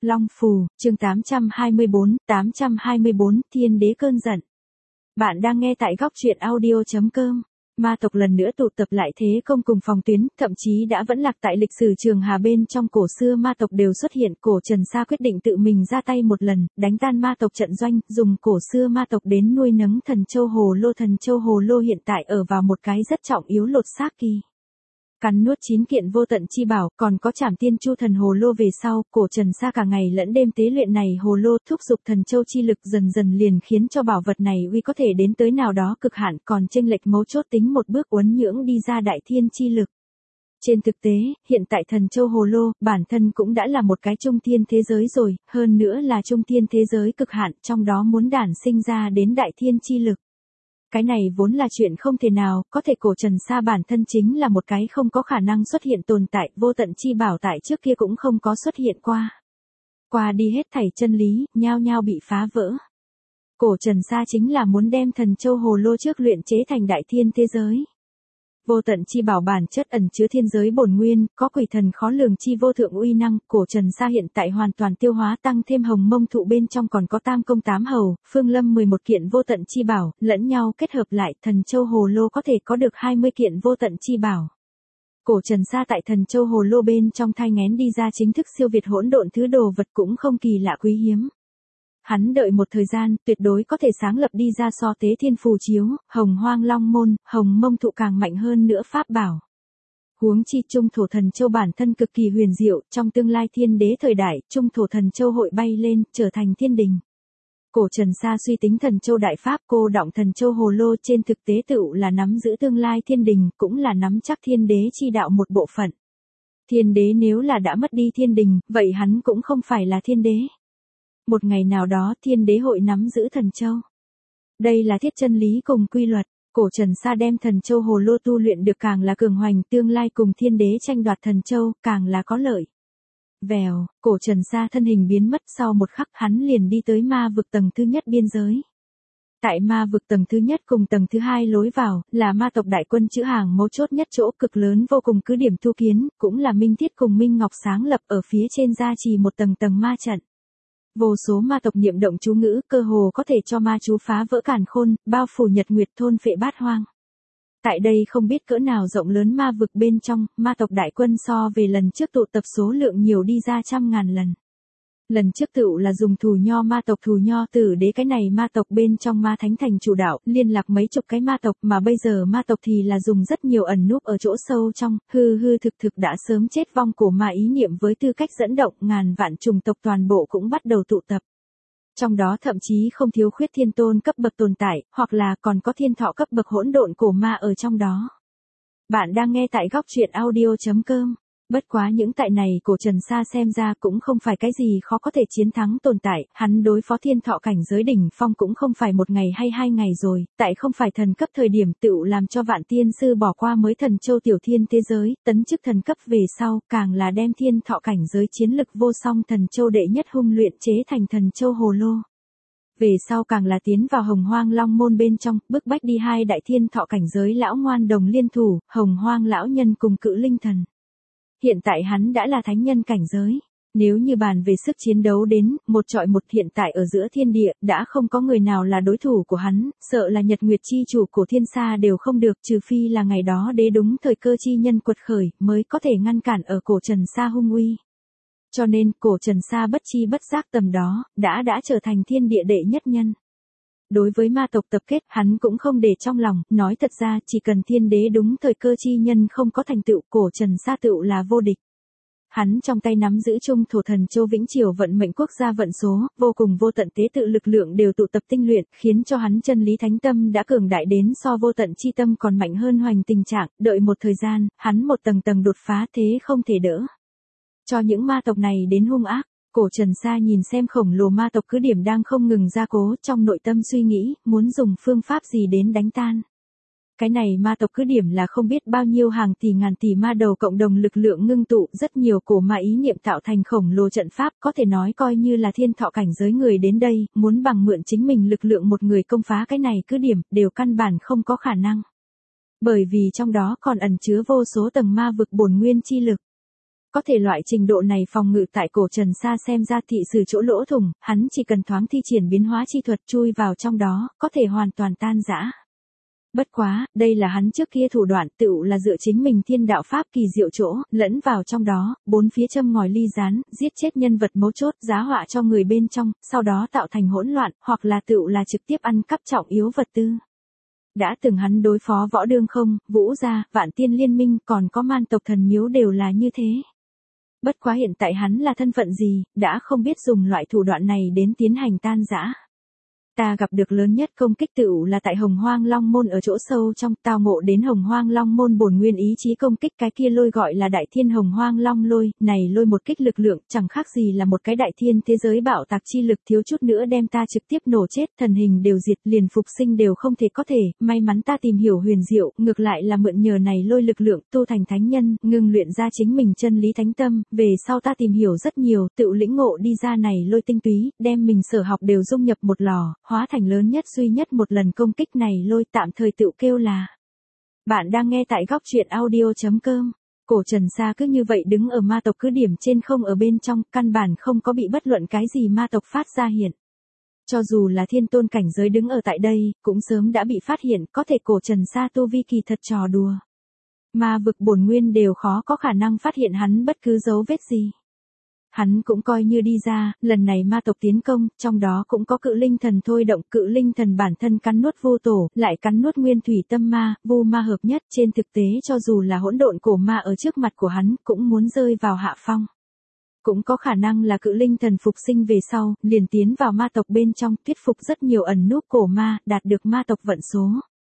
Long Phù, chương 824, Thiên Đế Cơn Giận. Bạn đang nghe tại góc truyện audio.com. Ma tộc lần nữa tụ tập lại thế công cùng phòng tuyến, thậm chí đã vẫn lạc tại lịch sử Trường Hà bên trong cổ xưa ma tộc đều xuất hiện. Cổ Trần Sa quyết định tự mình ra tay một lần, đánh tan ma tộc trận doanh, dùng cổ xưa ma tộc đến nuôi nấng thần châu hồ lô. Thần châu hồ lô hiện tại ở vào một cái rất trọng yếu lột xác kỳ. Cắn nuốt 9 kiện vô tận chi bảo, còn có Trảm Tiên Chu thần hồ lô về sau, Cổ Trần Sa cả ngày lẫn đêm tế luyện này hồ lô, thúc giục thần châu chi lực dần dần liền khiến cho bảo vật này uy có thể đến tới nào đó cực hạn, còn chênh lệch mấu chốt tính một bước uốn nhưỡng đi ra đại thiên chi lực. Trên thực tế, hiện tại thần châu hồ lô, bản thân cũng đã là một cái trung thiên thế giới rồi, hơn nữa là trung thiên thế giới cực hạn, trong đó muốn đản sinh ra đến đại thiên chi lực. Cái này vốn là chuyện không thể nào, có thể Cổ Trần Sa bản thân chính là một cái không có khả năng xuất hiện tồn tại, vô tận chi bảo tại trước kia cũng không có xuất hiện qua. Qua đi hết thảy chân lý, nhao nhao bị phá vỡ. Cổ Trần Sa chính là muốn đem thần châu hồ lô trước luyện chế thành đại thiên thế giới. Vô tận chi bảo bản chất ẩn chứa thiên giới bổn nguyên, có quỷ thần khó lường chi vô thượng uy năng. Cổ Trần Sa hiện tại hoàn toàn tiêu hóa, tăng thêm hồng mông thụ bên trong còn có tam công 8 hầu, phương lâm 11 kiện vô tận chi bảo, lẫn nhau kết hợp lại, thần châu hồ lô có thể có được 20 kiện vô tận chi bảo. Cổ Trần Sa tại thần châu hồ lô bên trong thai nghén đi ra chính thức siêu việt hỗn độn thứ đồ vật cũng không kỳ lạ quý hiếm. Hắn đợi một thời gian, tuyệt đối có thể sáng lập đi ra so tế thiên phù chiếu, hồng hoang long môn, hồng mông thụ càng mạnh hơn nữa pháp bảo. Huống chi trung thổ thần châu bản thân cực kỳ huyền diệu, trong tương lai thiên đế thời đại, trung thổ thần châu hội bay lên, trở thành thiên đình. Cổ Trần Sa suy tính thần châu đại pháp, cô động thần châu hồ lô, trên thực tế tựu là nắm giữ tương lai thiên đình, cũng là nắm chắc thiên đế chi đạo một bộ phận. Thiên đế nếu là đã mất đi thiên đình, vậy hắn cũng không phải là thiên đế. Một ngày nào đó thiên đế hội nắm giữ thần châu. Đây là thiết chân lý cùng quy luật. Cổ Trần Sa đem thần châu hồ lô tu luyện được càng là cường hoành, tương lai cùng thiên đế tranh đoạt thần châu càng là có lợi. Vèo, Cổ Trần Sa thân hình biến mất, sau một khắc hắn liền đi tới ma vực tầng thứ nhất biên giới. Tại ma vực tầng thứ nhất cùng tầng thứ hai lối vào, là ma tộc đại quân chữ hàng mấu chốt nhất chỗ cực lớn vô cùng cứ điểm thu kiến, cũng là Minh Thiết cùng Minh Ngọc sáng lập ở phía trên gia trì một tầng tầng ma trận. Vô số ma tộc niệm động chú ngữ, cơ hồ có thể cho ma chú phá vỡ càn khôn, bao phủ nhật nguyệt, thôn phệ bát hoang. Tại đây không biết cỡ nào rộng lớn ma vực bên trong, ma tộc đại quân so về lần trước tụ tập số lượng nhiều đi ra 100.000 lần. Lần trước tựu là dùng thù nho ma tộc thù nho tử đế, cái này ma tộc bên trong ma thánh thành chủ đạo, liên lạc mấy chục cái ma tộc, mà bây giờ ma tộc thì là dùng rất nhiều ẩn núp ở chỗ sâu trong, hư hư thực thực đã sớm chết vong cổ ma ý niệm với tư cách dẫn động, ngàn vạn chủng tộc toàn bộ cũng bắt đầu tụ tập. Trong đó thậm chí không thiếu khuyết thiên tôn cấp bậc tồn tại, hoặc là còn có thiên thọ cấp bậc hỗn độn cổ ma ở trong đó. Bạn đang nghe tại góc truyện audio.com. Bất quá những tại này Cổ Trần Sa xem ra cũng không phải cái gì khó có thể chiến thắng tồn tại, hắn đối phó thiên thọ cảnh giới đỉnh phong cũng không phải một ngày hay 2 ngày rồi, tại không phải thần cấp thời điểm tựu làm cho vạn tiên sư bỏ qua mới thần châu tiểu thiên thế giới, tấn chức thần cấp về sau, càng là đem thiên thọ cảnh giới chiến lực vô song thần châu đệ nhất hung luyện chế thành thần châu hồ lô. Về sau càng là tiến vào hồng hoang long môn bên trong, bức bách đi 2 đại thiên thọ cảnh giới lão ngoan đồng liên thủ, hồng hoang lão nhân cùng cự linh thần. Hiện tại hắn đã là thánh nhân cảnh giới. Nếu như bàn về sức chiến đấu đến, một trọi một, hiện tại ở giữa thiên địa, đã không có người nào là đối thủ của hắn, sợ là nhật nguyệt chi chủ của thiên sa đều không được, trừ phi là ngày đó đế đúng thời cơ chi nhân quật khởi, mới có thể ngăn cản ở Cổ Trần Sa hung uy. Cho nên, Cổ Trần Sa bất chi bất giác tầm đó, đã trở thành thiên địa đệ nhất nhân. Đối với ma tộc tập kết, hắn cũng không để trong lòng, nói thật ra, chỉ cần thiên đế đúng thời cơ chi nhân không có thành tựu, Cổ Trần Sa tựu là vô địch. Hắn trong tay nắm giữ trung thổ thần châu vĩnh triều vận mệnh quốc gia vận số, vô cùng vô tận tế tự lực lượng đều tụ tập tinh luyện, khiến cho hắn chân lý thánh tâm đã cường đại đến so vô tận chi tâm còn mạnh hơn hoành tình trạng, đợi một thời gian, hắn một tầng tầng đột phá, thế không thể đỡ. Cho những ma tộc này đến hung ác. Cổ Trần Sa nhìn xem khổng lồ ma tộc cứ điểm đang không ngừng gia cố, trong nội tâm suy nghĩ, muốn dùng phương pháp gì đến đánh tan. Cái này ma tộc cứ điểm là không biết bao nhiêu hàng tỷ ngàn tỷ ma đầu cộng đồng lực lượng ngưng tụ, rất nhiều cổ ma ý niệm tạo thành khổng lồ trận pháp, có thể nói coi như là thiên thọ cảnh giới người đến đây, muốn bằng mượn chính mình lực lượng một người công phá cái này cứ điểm, đều căn bản không có khả năng. Bởi vì trong đó còn ẩn chứa vô số tầng ma vực bổn nguyên chi lực. có thể loại trình độ này phòng ngự tại cổ Trần Sa xem ra thị sử chỗ lỗ thủng, hắn chỉ cần thoáng thi triển biến hóa chi thuật chui vào trong đó, có thể hoàn toàn tan rã. Bất quá, đây là hắn trước kia thủ đoạn tựu là dựa chính mình thiên đạo pháp kỳ diệu chỗ, lẫn vào trong đó, bốn phía châm ngòi ly gián, giết chết nhân vật mấu chốt, giá họa cho người bên trong, sau đó tạo thành hỗn loạn, hoặc là tựu là trực tiếp ăn cắp trọng yếu vật tư. Đã từng hắn đối phó Võ Đương Không, Vũ Gia, Vạn Tiên Liên Minh, còn có Man tộc thần miếu đều là như thế. Bất quá hiện tại hắn là thân phận gì, đã không biết dùng loại thủ đoạn này đến tiến hành tan rã. Ta gặp được lớn nhất công kích tựu là tại Hồng Hoang Long Môn ở chỗ sâu trong, tao ngộ đến Hồng Hoang Long Môn bổn nguyên ý chí công kích cái kia lôi gọi là Đại Thiên Hồng Hoang Long lôi, này lôi một kích lực lượng, chẳng khác gì là một cái đại thiên thế giới bạo tạc chi lực, thiếu chút nữa đem ta trực tiếp nổ chết, thần hình đều diệt, liền phục sinh đều không thể có thể, may mắn ta tìm hiểu huyền diệu, ngược lại là mượn nhờ này lôi lực lượng, tu thành thánh nhân, ngưng luyện ra chính mình chân lý thánh tâm, về sau ta tìm hiểu rất nhiều, tự lĩnh ngộ đi ra này lôi tinh túy, đem mình sở học đều dung nhập một lò, hóa thành lớn nhất duy nhất một lần công kích này lôi, tạm thời tự kêu là. Bạn đang nghe tại góc truyện audio.com. Cổ Trần Sa cứ như vậy đứng ở ma tộc cứ điểm trên không ở bên trong, căn bản không có bị bất luận cái gì ma tộc phát ra hiện. Cho dù là thiên tôn cảnh giới đứng ở tại đây, cũng sớm đã bị phát hiện, có thể Cổ Trần Sa tu vi kỳ thật trò đùa. Ma vực bổn nguyên đều khó có khả năng phát hiện hắn bất cứ dấu vết gì. Hắn cũng coi như đi ra, lần này ma tộc tiến công, trong đó cũng có cự linh thần thôi động, cự linh thần bản thân cắn nuốt vô tổ, lại cắn nuốt nguyên thủy tâm ma, vu ma hợp nhất, trên thực tế cho dù là hỗn độn cổ ma ở trước mặt của hắn, cũng muốn rơi vào hạ phong. Cũng có khả năng là cự linh thần phục sinh về sau, liền tiến vào ma tộc bên trong, thuyết phục rất nhiều ẩn núp cổ ma, đạt được ma tộc vận số.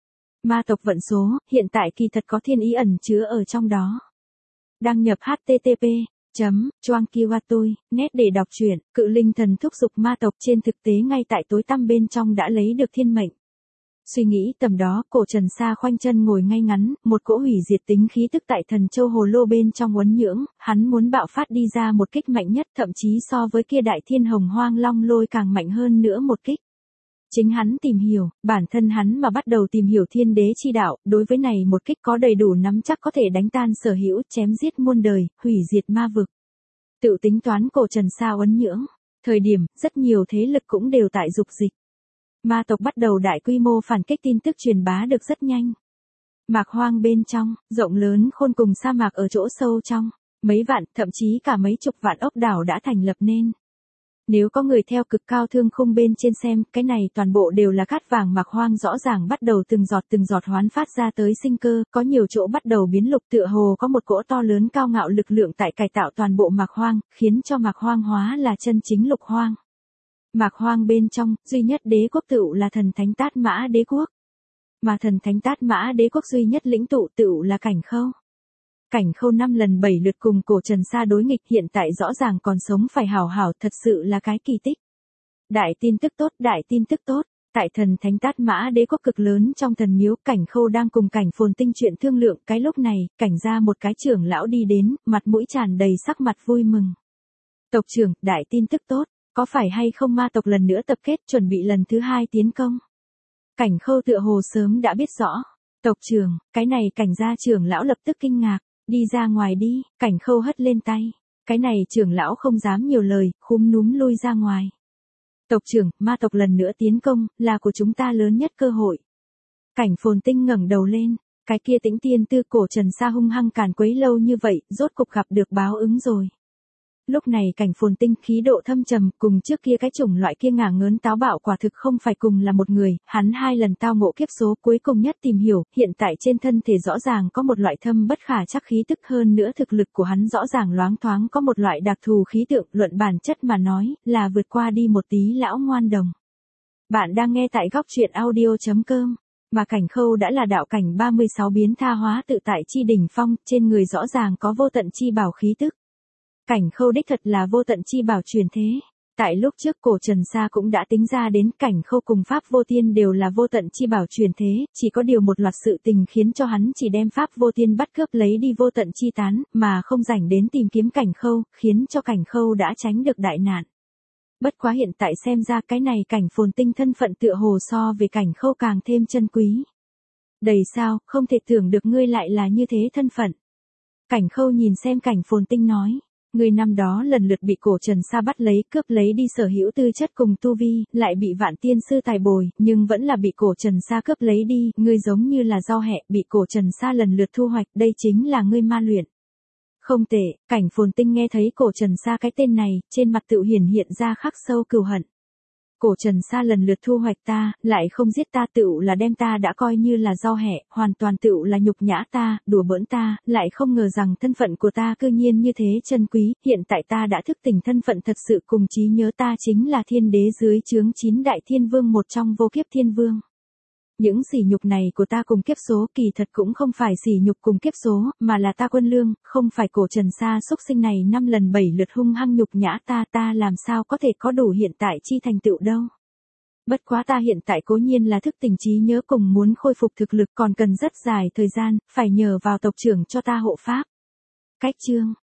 Ma tộc vận số, hiện tại kỳ thật có thiên ý ẩn chứa ở trong đó. Đăng nhập http Choang Kiwa tôi, net để đọc truyện, cự linh thần thúc giục ma tộc trên thực tế ngay tại tối tăm bên trong đã lấy được thiên mệnh. Suy nghĩ tầm đó, Cổ Trần Sa khoanh chân ngồi ngay ngắn, một cỗ hủy diệt tính khí tức tại thần châu hồ lô bên trong uốn nhưỡng, hắn muốn bạo phát đi ra một kích mạnh nhất, thậm chí so với kia Đại Thiên Hồng Hoang Long lôi càng mạnh hơn nữa một kích. Chính hắn tìm hiểu, bản thân hắn mà bắt đầu tìm hiểu thiên đế chi đạo, đối với này một kích có đầy đủ nắm chắc có thể đánh tan sở hữu, chém giết muôn đời, hủy diệt ma vực. Tự tính toán Cổ Trần Sa uốn nhưỡng, thời điểm, rất nhiều thế lực cũng đều tại dục dịch. Ma tộc bắt đầu đại quy mô phản kích, tin tức truyền bá được rất nhanh. Mạc hoang bên trong, rộng lớn khôn cùng sa mạc ở chỗ sâu trong, mấy vạn, thậm chí cả mấy chục vạn ốc đảo đã thành lập nên. Nếu có người theo cực cao thương khung bên trên xem, cái này toàn bộ đều là cát vàng Mạc hoang rõ ràng bắt đầu từng giọt hoán phát ra tới sinh cơ, có nhiều chỗ bắt đầu biến lục, tựa hồ có một cỗ to lớn cao ngạo lực lượng tại cải tạo toàn bộ Mạc hoang, khiến cho Mạc hoang hóa là chân chính lục hoang. Mạc hoang bên trong, duy nhất đế quốc tựu là thần thánh Tát Mã đế quốc. Mà thần thánh Tát Mã đế quốc duy nhất lĩnh tụ tựu là Cảnh Khâu. Cảnh Khâu 5 lần 7 lượt cùng Cổ Trần Sa đối nghịch, hiện tại rõ ràng còn sống phải hảo hảo, thật sự là cái kỳ tích. Đại tin tức tốt, tại thần thánh Tát Mã đế quốc cực lớn trong thần miếu, Cảnh Khâu đang cùng Cảnh Phồn Tinh chuyện thương lượng, cái lúc này, Cảnh gia một cái trưởng lão đi đến, mặt mũi tràn đầy sắc mặt vui mừng. Tộc trưởng, đại tin tức tốt, có phải hay không ma tộc lần nữa tập kết chuẩn bị lần thứ 2 tiến công? Cảnh Khâu tựa hồ sớm đã biết rõ. Tộc trưởng, cái này Cảnh gia trưởng lão lập tức kinh ngạc, đi ra ngoài đi, Cảnh Khâu hất lên tay. Cái này trưởng lão không dám nhiều lời, khúm núm lui ra ngoài. Tộc trưởng, ma tộc lần nữa tiến công, là của chúng ta lớn nhất cơ hội. Cảnh Phồn Tinh ngẩng đầu lên, cái kia Tĩnh Tiên Tư Cổ Trần Sa hung hăng càn quấy lâu như vậy, rốt cục gặp được báo ứng rồi. Lúc này Cảnh Phồn Tinh khí độ thâm trầm, cùng trước kia cái chủng loại kia ngả ngớn táo bạo quả thực không phải cùng là một người, hắn 2 lần tao ngộ kiếp số, cuối cùng nhất tìm hiểu, hiện tại trên thân thể rõ ràng có một loại thâm bất khả trắc khí tức, hơn nữa thực lực của hắn rõ ràng loáng thoáng có một loại đặc thù khí tượng, luận bản chất mà nói, là vượt qua đi một tí lão ngoan đồng. Bạn đang nghe tại góc truyện audio.com. Mà Cảnh Khâu đã là đạo cảnh 36 biến tha hóa tự tại chi đỉnh phong, trên người rõ ràng có vô tận chi bảo khí tức. Cảnh Khâu đích thật là vô tận chi bảo truyền thế. Tại lúc trước Cổ Trần Sa cũng đã tính ra đến, Cảnh Khâu cùng Pháp Vô Tiên đều là vô tận chi bảo truyền thế, chỉ có điều một loạt sự tình khiến cho hắn chỉ đem Pháp Vô Tiên bắt cướp lấy đi vô tận chi tán, mà không rảnh đến tìm kiếm Cảnh Khâu, khiến cho Cảnh Khâu đã tránh được đại nạn. Bất quá hiện tại xem ra cái này Cảnh Phồn Tinh thân phận tựa hồ so về Cảnh Khâu càng thêm chân quý. Đầy sao, không thể tưởng được ngươi lại là như thế thân phận. Cảnh Khâu nhìn xem Cảnh Phồn Tinh nói. Ngươi năm đó lần lượt bị cổ Trần Sa bắt lấy, cướp lấy đi sở hữu tư chất cùng tu vi, lại bị Vạn Tiên Sư tài bồi, nhưng vẫn là bị cổ Trần Sa cướp lấy đi, ngươi giống như là rau hẹ, bị cổ Trần Sa lần lượt thu hoạch, đây chính là ngươi ma luyện. Không tệ, Cảnh Phồn Tinh nghe thấy cổ Trần Sa cái tên này, trên mặt tự hiển hiện ra khắc sâu cừu hận. Cổ Trần Sa lần lượt thu hoạch ta, lại không giết ta, tựu là đem ta đã coi như là rau hẹ, hoàn toàn tựu là nhục nhã ta, đùa bỡn ta, lại không ngờ rằng thân phận của ta cư nhiên như thế chân quý, hiện tại ta đã thức tỉnh thân phận thật sự cùng trí nhớ ta chính là thiên đế dưới trướng 9 đại thiên vương một trong vô kiếp thiên vương. Những sỉ nhục này của ta cùng kiếp số kỳ thật cũng không phải sỉ nhục cùng kiếp số, mà là ta Quân Lương, không phải cổ Trần Sa xúc sinh này 5 lần 7 lượt hung hăng nhục nhã ta làm sao có thể có đủ hiện tại chi thành tựu đâu. Bất quá ta hiện tại cố nhiên là thức tỉnh trí nhớ cùng muốn khôi phục thực lực còn cần rất dài thời gian, phải nhờ vào tộc trưởng cho ta hộ pháp. Cách chương